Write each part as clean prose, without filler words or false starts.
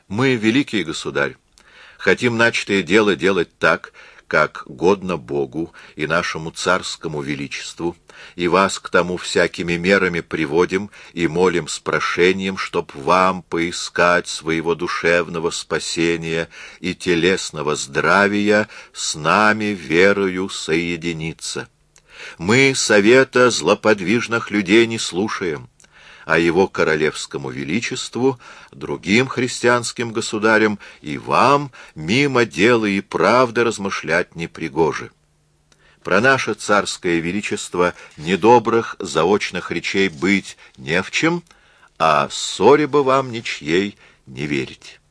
Мы, великий государь, хотим начатое дело делать так, как годно Богу и нашему царскому величеству, и вас к тому всякими мерами приводим и молим с прошением, чтоб вам поискать своего душевного спасения и телесного здравия с нами верою соединиться. Мы совета злоподвижных людей не слушаем, а его королевскому величеству, другим христианским государям и вам мимо дела и правды размышлять непригоже. Про наше царское величество недобрых заочных речей быть не в чем, а ссоре бы вам ничьей не верить.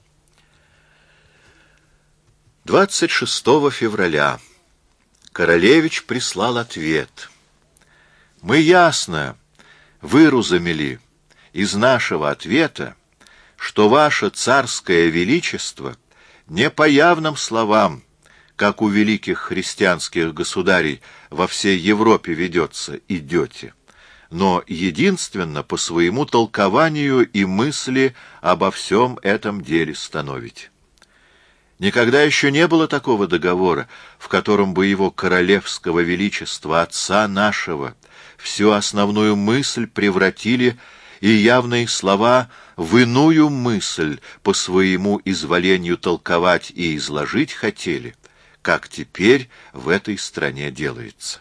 26 февраля королевич прислал ответ. Мы ясно выразумели из нашего ответа, что ваше царское величество не по явным словам, как у великих христианских государей во всей Европе ведется, идете, но единственно по своему толкованию и мысли обо всем этом деле становите. Никогда еще не было такого договора, в котором бы его королевского величества, отца нашего, всю основную мысль превратили и явные слова в иную мысль по своему изволению толковать и изложить хотели, как теперь в этой стране делается.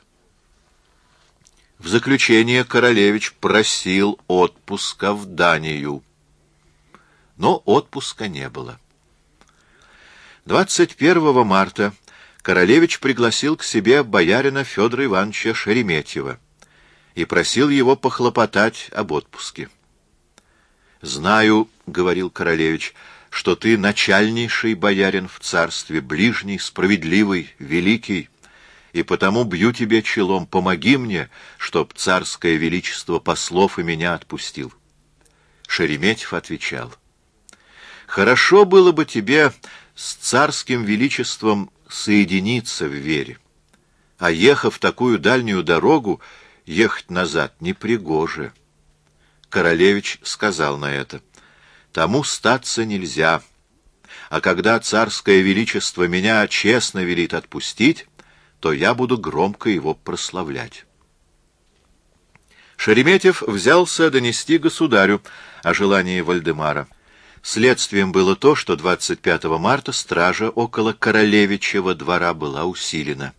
В заключение королевич просил отпуска в Данию, но отпуска не было. 21 марта королевич пригласил к себе боярина Федора Ивановича Шереметьева и просил его похлопотать об отпуске. «Знаю, — говорил королевич, — что ты начальнейший боярин в царстве, ближний, справедливый, великий, и потому бью тебе челом, помоги мне, чтоб царское величество послов и меня отпустил». Шереметьев отвечал: «Хорошо было бы тебе с царским величеством соединиться в вере, а ехав такую дальнюю дорогу, ехать назад непригоже». Королевич сказал на это: «Тому статься нельзя, а когда царское величество меня честно велит отпустить, то я буду громко его прославлять». Шереметьев взялся донести государю о желании Вальдемара. Следствием было то, что 25 марта стража около королевичьего двора была усилена.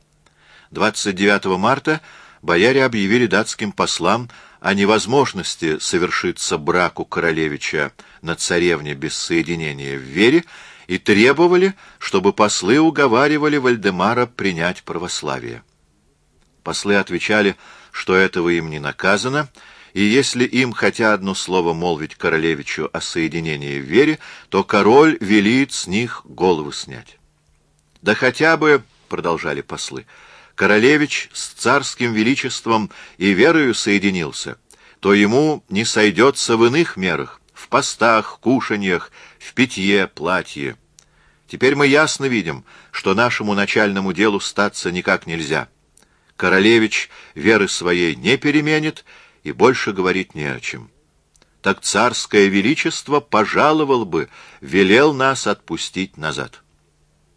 29 марта бояре объявили датским послам о невозможности совершиться браку королевича на царевне без соединения в вере и требовали, чтобы послы уговаривали Вальдемара принять православие. Послы отвечали, что этого им не наказано, и если им хотя одно слово молвить королевичу о соединении в вере, то король велит с них голову снять. «Да хотя бы, — продолжали послы, — королевич с царским величеством и верою соединился, то ему не сойдется в иных мерах, в постах, кушаньях, в питье, платье. Теперь мы ясно видим, что нашему начальному делу статься никак нельзя. Королевич веры своей не переменит, и больше говорить не о чем. Так царское величество пожаловал бы, велел нас отпустить назад».